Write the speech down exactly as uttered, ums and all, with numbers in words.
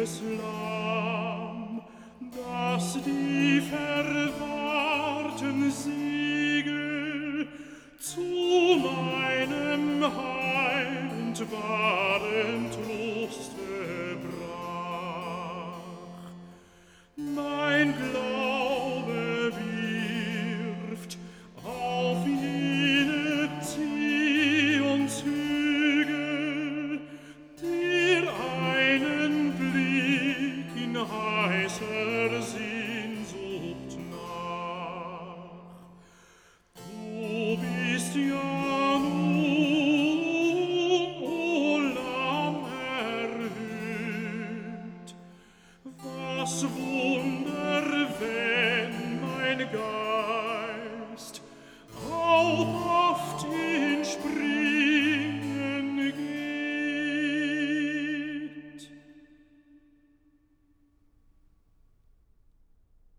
süßes Lamm, das die verwahrten Siegel zu meinem Heil und wahren Troste brach. Mein Glaube wirft auf jene Zionshügel dir einen Blick in heißer Sehnsucht nach. Du bist ja nun, o Lamm, erhöht, was